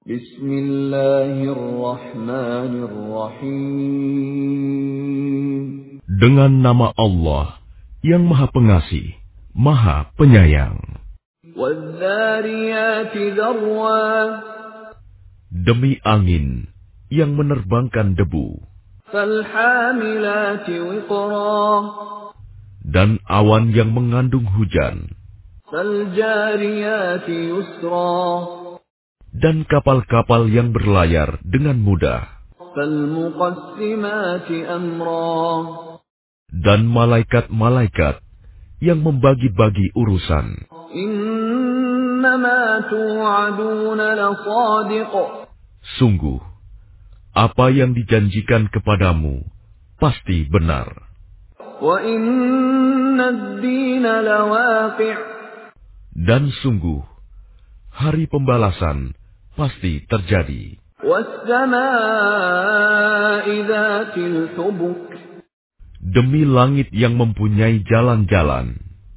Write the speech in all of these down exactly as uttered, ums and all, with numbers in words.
Bismillahirrahmanirrahim. Dengan nama Allah yang Maha Pengasih, Maha Penyayang. Wadh-dhariyati dharwa. Demi angin yang menerbangkan debu. Falhamilati wiqra. Dan awan yang mengandung hujan. Faljariyati yusra. Dan kapal-kapal yang berlayar dengan mudah. Falmuqassimati amra. Dan malaikat-malaikat yang membagi-bagi urusan. Innama tu'aduna lasadiq. Sungguh, apa yang dijanjikan kepadamu pasti benar. Wa inna ad-dina lawaqi'. Dan sungguh, hari pembalasan pasti terjadi. Was-samaa'i dhatil hubuk. Demi langit yang mempunyai jalan-jalan.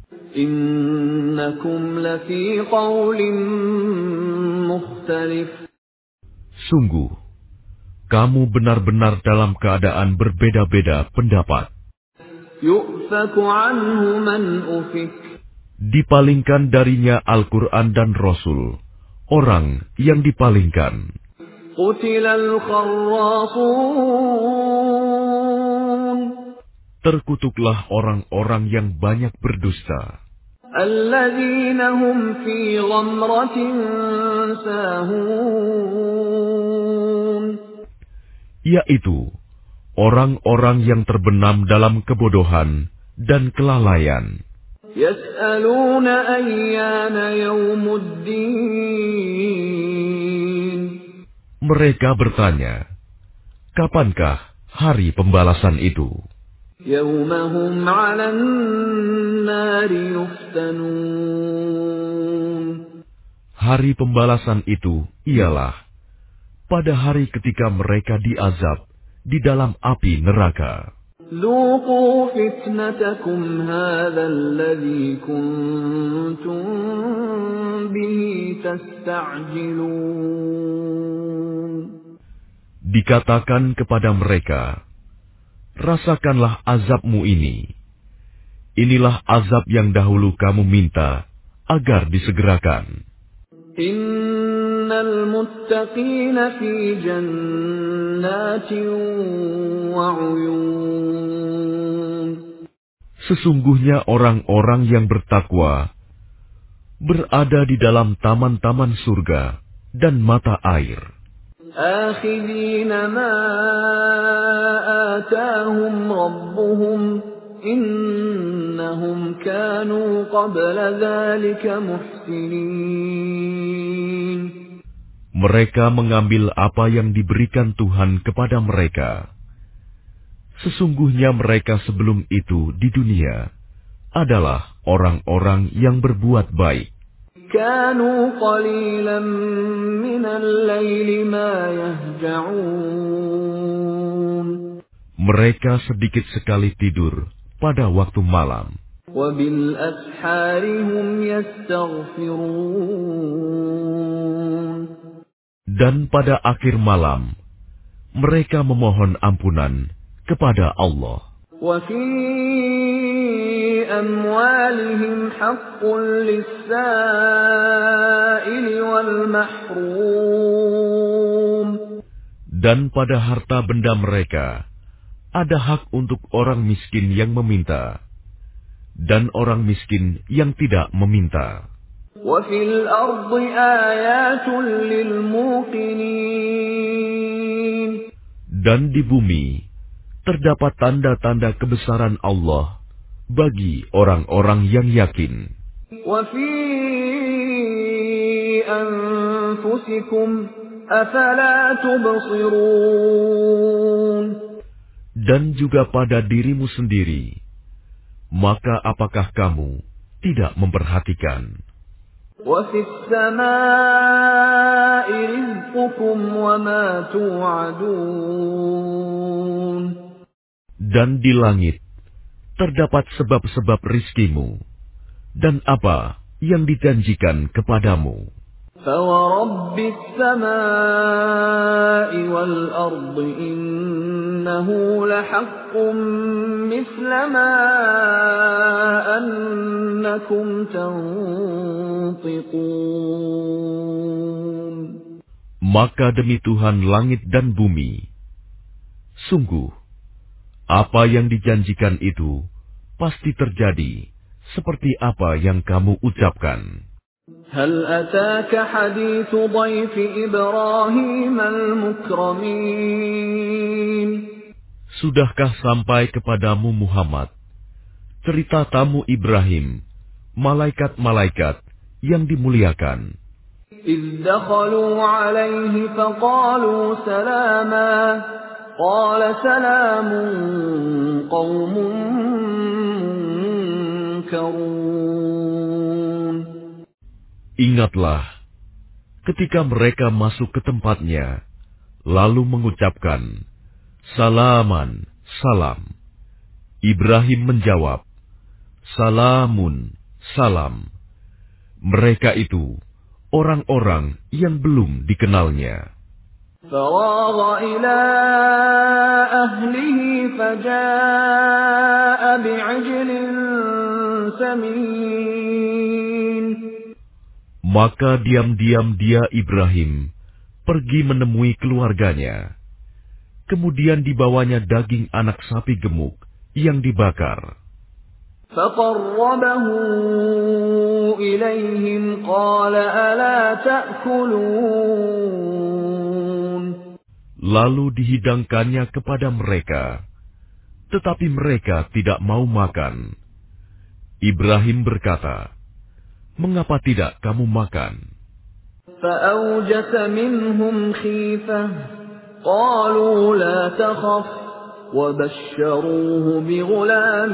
Innakum lafi qawlin mukhtalif. Sungguh, kamu benar-benar dalam keadaan berbeda-beda pendapat. Yu'faku anhu man ufik. Dipalingkan darinya Al-Quran dan Rasul, orang yang dipalingkan. Qutilal kharrasun. Terkutuklah orang-orang yang banyak berdusta. Alladzina hum fi ghamratin sahun. Yaitu orang-orang yang terbenam dalam kebodohan dan kelalaian. Yas'aluna ayyana yawmuddin. Mereka bertanya, kapankah hari pembalasan itu? Yawmahum 'alan nari yuftanun. Hari pembalasan itu ialah pada hari ketika mereka diazab di dalam api neraka. Dhuqu fitnatakum hadha alladhi kuntum bihi tasta'jilun. Dikatakan kepada mereka, rasakanlah azabmu ini. Inilah azab yang dahulu kamu minta agar disegerakan. Innal muttaqina fi jannatin wa 'uyun. Sesungguhnya orang-orang yang bertakwa berada di dalam taman-taman surga dan mata air. Akhidina ma atahum rabbuhum. Innahum kanu qabla dhalika muhsinin. Mereka mengambil apa yang diberikan Tuhan kepada mereka. Sesungguhnya mereka sebelum itu di dunia adalah orang-orang yang berbuat baik. Kanu qalilan minal laili ma yahja'un. Mereka sedikit sekali tidur pada waktu malam. Wabil ashari hum yastaghfirun. Dan pada akhir malam, mereka memohon ampunan kepada Allah. Wa fi amwalihim haqqun lis-sa'ili wal mahrum. Dan pada harta benda mereka, ada hak untuk orang miskin yang meminta, dan orang miskin yang tidak meminta. Wa fil ardi ayatun lil muqinin. Dan di bumi terdapat tanda-tanda kebesaran Allah bagi orang-orang yang yakin. Wa fi anfusikum afala tubsirun. Dan juga pada dirimu sendiri, maka apakah kamu tidak memperhatikan? Wa fis samaa'i rizqukum wa ma tu'adun. Dan di langit terdapat sebab-sebab rizkimu dan apa yang dijanjikan kepadamu. فورب السماء والأرض إنه لحق مثل ما أنكم تنطقون. Maka demi Tuhan langit dan bumi, sungguh, apa yang dijanjikan itu pasti terjadi seperti apa yang kamu ucapkan. هل أتاك حديث ضيف إبراهيم المكرمين. Sudahkah sampai kepadamu Muhammad cerita tamu Ibrahim, malaikat-malaikat yang dimuliakan? إذ دخلوا عليه فقالوا سلاما قال سلام قوم منكرون. Ingatlah ketika mereka masuk ke tempatnya, lalu mengucapkan, Salaman, salam. Ibrahim menjawab, Salamun, salam. Mereka itu orang-orang yang belum dikenalnya. فراغ إلى أهله فجاء بعجل سمين. Maka diam-diam dia Ibrahim pergi menemui keluarganya. Kemudian dibawanya daging anak sapi gemuk yang dibakar. فقربه إليهم قال ألا تأكلون. Lalu dihidangkannya kepada mereka, tetapi mereka tidak mau makan. Ibrahim berkata, Mengapa tidak kamu makan? فأوجس منهم خيفة قالوا لا تخف وبشروه بغلام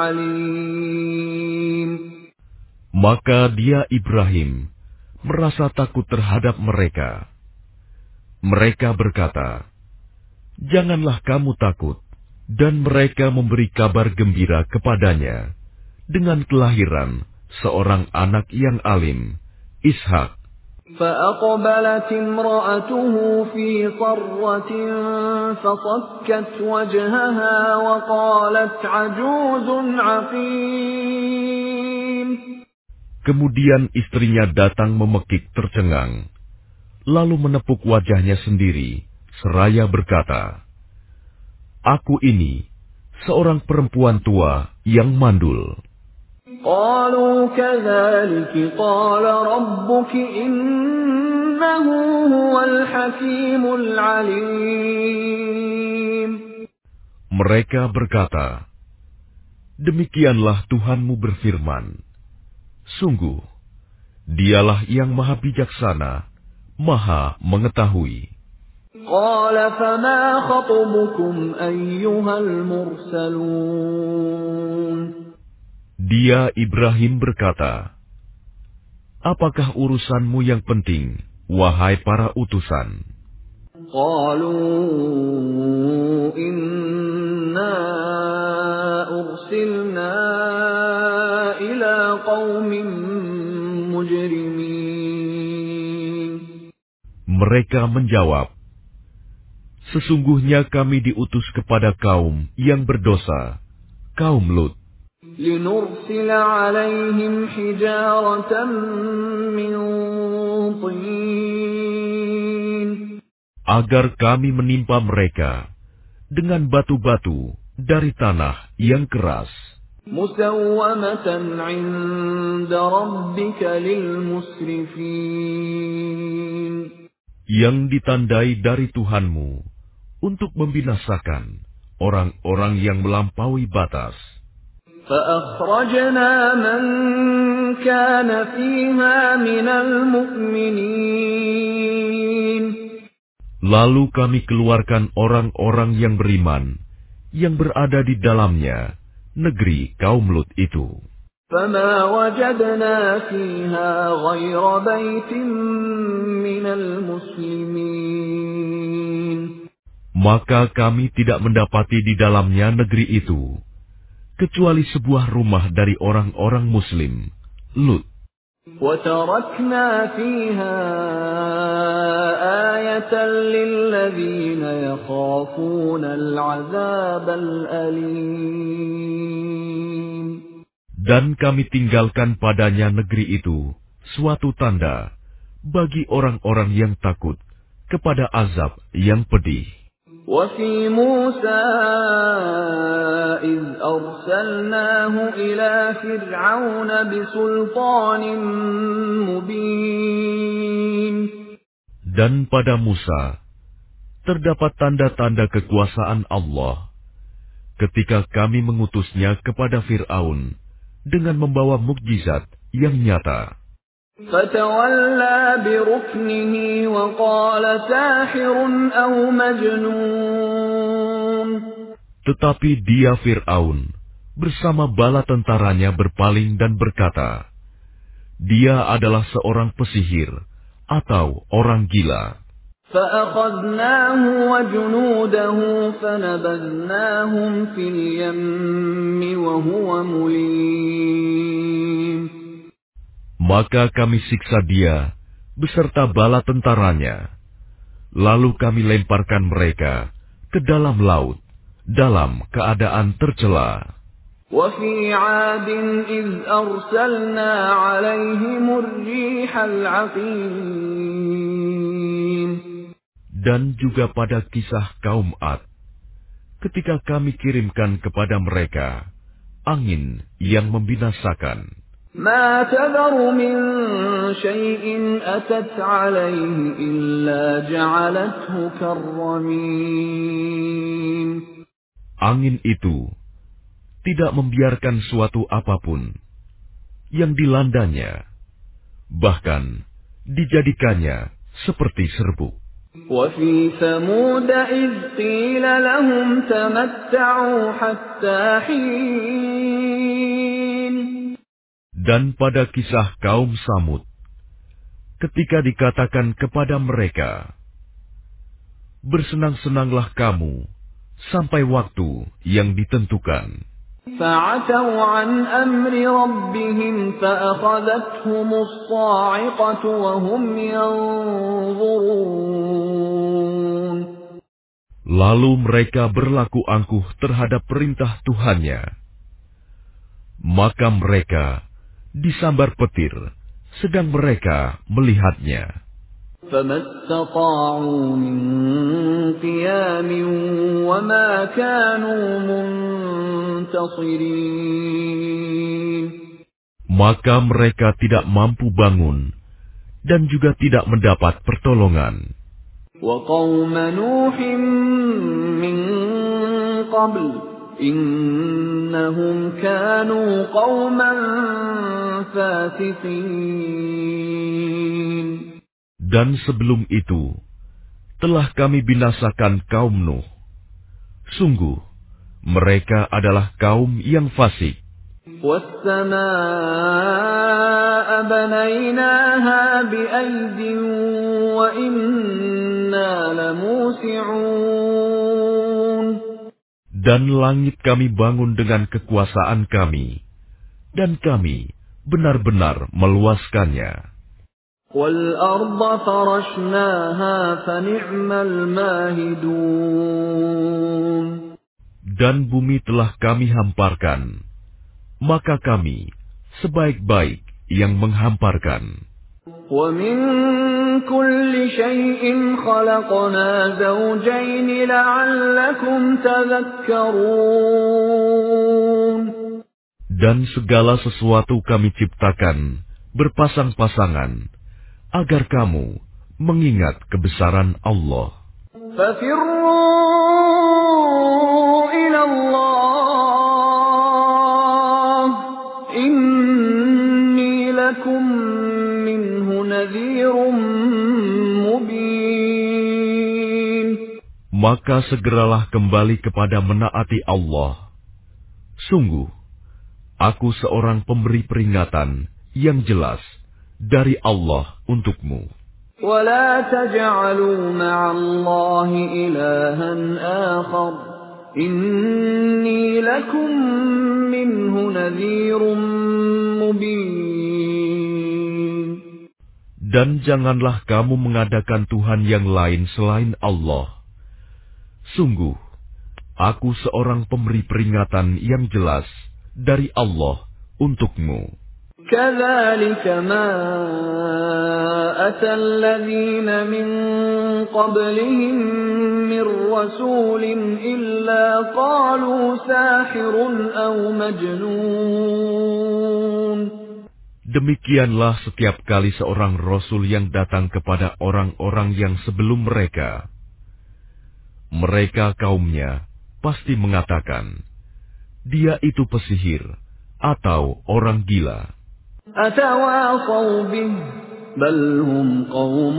عليم. Maka dia Ibrahim merasa takut terhadap mereka. Mereka berkata, Janganlah kamu takut, dan mereka memberi kabar gembira kepadanya dengan kelahiran seorang anak yang alim, Ishak. فأقبلت امرأته في صرة فصكت وجهها وقالت عجوز عقيم. Kemudian istrinya datang memekik tercengang, lalu menepuk wajahnya sendiri, seraya berkata, Aku ini seorang perempuan tua yang mandul. قالوا كذلك قال ربك إنه هو الحكيم العليم. Mereka berkata, Demikianlah Tuhanmu berfirman, Sungguh, dialah yang maha bijaksana, maha mengetahui. قال فما خطبكم أيها المرسلون. Dia Ibrahim berkata, Apakah urusanmu yang penting, wahai para utusan? قالوا إنا أرسلنا إلى قوم مجرمين. Mereka menjawab, Sesungguhnya kami diutus kepada kaum yang berdosa, kaum Lut. لنرسل عليهم حجارة من طين. Agar kami menimpa mereka dengan batu-batu dari tanah yang keras. مسومة عند ربك للمسرفين. Yang ditandai dari Tuhanmu untuk membinasakan orang-orang yang melampaui batas. فأخرجنا من كان فيها من المؤمنين. Lalu kami keluarkan orang-orang yang beriman, yang berada di dalamnya, negeri kaum Lut itu. فما وجدنا فيها غير بيت من المسلمين. Maka kami tidak mendapati di dalamnya negeri itu, kecuali sebuah rumah dari orang-orang Muslim, Lut. وَتَرَكْنَا فِيهَا آيَةً لِّلَّذِينَ يَخَافُونَ الْعَذَابَ الْأَلِيمَ. Dan kami tinggalkan padanya negeri itu suatu tanda bagi orang-orang yang takut kepada azab yang pedih. وَفِي مُوسَىٰ إِذْ أَرْسَلْنَاهُ إِلَىٰ فِرْعَوْنَ بِسُلْطَانٍ مُّبِينٍ. Dan pada Musa terdapat tanda-tanda kekuasaan Allah ketika kami mengutusnya kepada Fir'aun dengan membawa mukjizat yang nyata. فَتَوَلَّىٰ بِرُكْنِهِ وَقَالَ سَاحِرٌ أَوْ مَجْنُونٌ. Tetapi dia Fir'aun bersama bala tentaranya berpaling dan berkata, dia adalah seorang pesihir atau orang gila. فَأَخَذْنَاهُ وَجُنُودَهُ فَنَبَذْنَاهُمْ فِي الْيَمِّ وَهُوَ مُلِيمٌ. Maka kami siksa dia beserta bala tentaranya, lalu kami lemparkan mereka ke dalam laut dalam keadaan tercela. وَفِي عَادٍ إِذْ أَرْسَلْنَا عَلَيْهِمُ الرِّيحَ الْعَقِيمَ. Dan juga pada kisah kaum Ad, ketika kami kirimkan kepada mereka angin yang membinasakan. مَا تَذَرُ مِن شَيْءٍ أَتَتْ عَلَيْهِ إِلَّا جَعَلَتْهُ كَالرَّمِيمِ. Angin itu tidak membiarkan suatu apapun yang dilandanya, bahkan dijadikannya seperti serbuk. وَفِي ثَمُودَ إِذْ قِيلَ لَهُمْ تَمَتَّعُوا حَتَّىٰ حِينٍ. Dan pada kisah kaum Samud, ketika dikatakan kepada mereka, bersenang-senanglah kamu sampai waktu yang ditentukan. فَعَتَوْا عَنْ أَمْرِ رَبِّهِمْ فَأَخَذَتْهُمُ الصَّاعِقَةُ وَهُمْ يَنظُرُونَ. Lalu mereka berlaku angkuh terhadap perintah Tuhannya. Maka mereka disambar petir sedang mereka melihatnya. فَمَا اسْتَطَاعُوا مِنْ قِيَامٍ وَمَا كَانُوا مُنْتَصِرِينَ. Maka mereka tidak mampu bangun dan juga tidak mendapat pertolongan. وَقَوْمَ نُوحٍ مِّن قَبْلُ إِنَّهُمْ كَانُوا قَوْمًا فَاسِقِينَ. Dan sebelum itu telah kami binasakan kaum Nuh. Sungguh mereka adalah kaum yang fasik. وَالسَّمَاءَ بَنَيْنَاهَا بِأَيْدٍ وَإِنَّا لَمُوسِعُونَ. Dan langit kami bangun dengan kekuasaan kami, dan kami benar-benar meluaskannya. وَالْأَرْضَ فَرَشْنَاهَا فَنِعْمَ الْمَاهِدُونَ. Dan bumi telah kami hamparkan, maka kami sebaik-baik yang menghamparkan. وَمِن كُلِّ شَيْءٍ خَلَقْنَا زَوْجَيْنِ لَعَلَّكُمْ تَذَكَّرُونَ. Dan segala sesuatu kami ciptakan berpasang-pasangan, agar kamu mengingat kebesaran Allah. فَفِرُّوا إِلَى اللَّهِ إِنِّي لَكُمْ مِنْهُ نَذِيرٌ مُبِينٌ. Maka segeralah kembali kepada menaati Allah. Sungguh, aku seorang pemberi peringatan yang jelas dari Allah untukmu. وَلَا تَجْعَلُوا مَعَ اللَّهِ إِلَٰهًا آخَرَ إِنِّي لَكُمْ مِنْهُ نَذِيرٌ مُبِينٌ. Dan janganlah kamu mengadakan Tuhan yang lain selain Allah. Sungguh, aku seorang pemberi peringatan yang jelas dari Allah untukmu. كذلك ما أتى الذين من قبلهم من رسول إلا قالوا ساحر أو مجنون. Demikianlah setiap kali seorang rasul yang datang kepada orang-orang yang sebelum mereka. Mereka kaumnya pasti mengatakan, dia itu pesihir atau orang gila. أتواصوا به بل هم قوم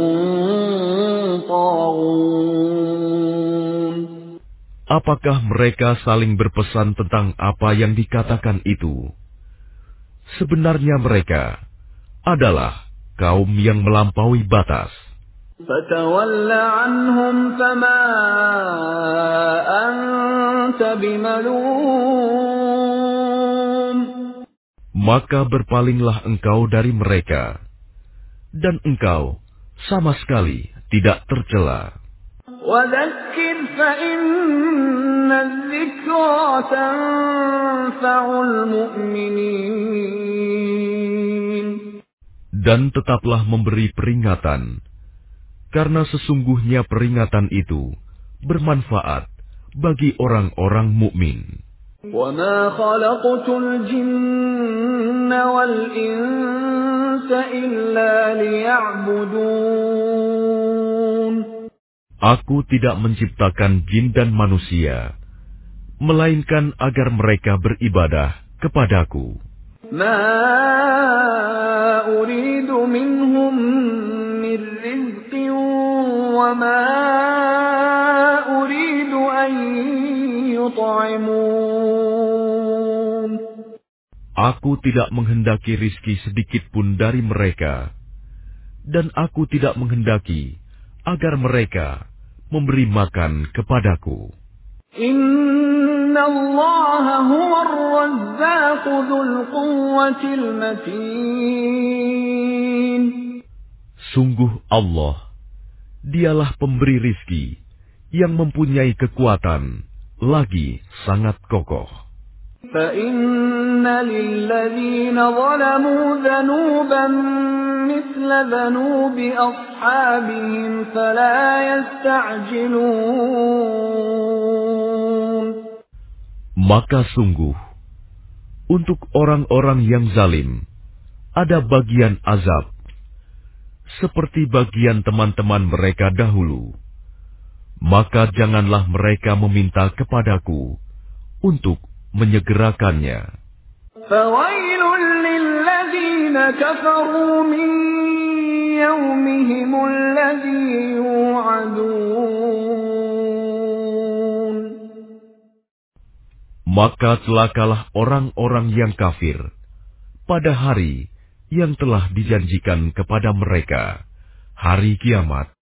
طاغون. Apakah mereka saling berpesan tentang apa yang dikatakan itu? Sebenarnya mereka adalah kaum yang melampaui batas. فَتَوَلَّ عَنْهُمْ فَمَا أَنْتَ بِمَلُومٍ. Maka berpalinglah engkau dari mereka, dan engkau sama sekali tidak tercela. وَذَكِّرْ فَإِنَّ الذِّكْرَى تَنفَعُ الْمُؤْمِنِينَ. Dan tetaplah memberi peringatan, karena sesungguhnya peringatan itu bermanfaat bagi orang-orang mukmin. وَمَا خَلَقْتُ الْجِنَّ وَالْإِنسَ إِلَّا لِيَعْبُدُونَ. Aku tidak menciptakan jin dan manusia, melainkan agar mereka beribadah kepadaku. مَا أُرِيدُ مِنْهُمْ مِنْ رِزْقٍ وَمَا أُرِيدُ أَنْ يُطْعِمُونَ. Aku tidak menghendaki rizki sedikit pun dari mereka, dan aku tidak menghendaki agar mereka memberi makan kepadaku. Inna Allah huwa ar-razzaq dzul quwwatil matin. Sungguh Allah, dialah pemberi rizki yang mempunyai kekuatan lagi sangat kokoh. فَإِنَّ لِلَّذِينَ ظَلَمُوا ذَنُوبًا مِثْلَ ذَنُوبِ أَصْحَابِهِمْ فَلَا يَسْتَعْجِلُونَ. Maka sungguh, untuk orang-orang yang zalim, ada bagian azab, seperti bagian teman-teman mereka dahulu. Maka janganlah mereka meminta kepadaku untuk menyegerakannya. فَوَيْلٌ لِلَّذِينَ كَفَرُوا مِنْ يَوْمِهِمُ الَّذِي يُوعَدُونَ. Maka celakalah orang-orang yang kafir pada hari yang telah dijanjikan kepada mereka, hari kiamat.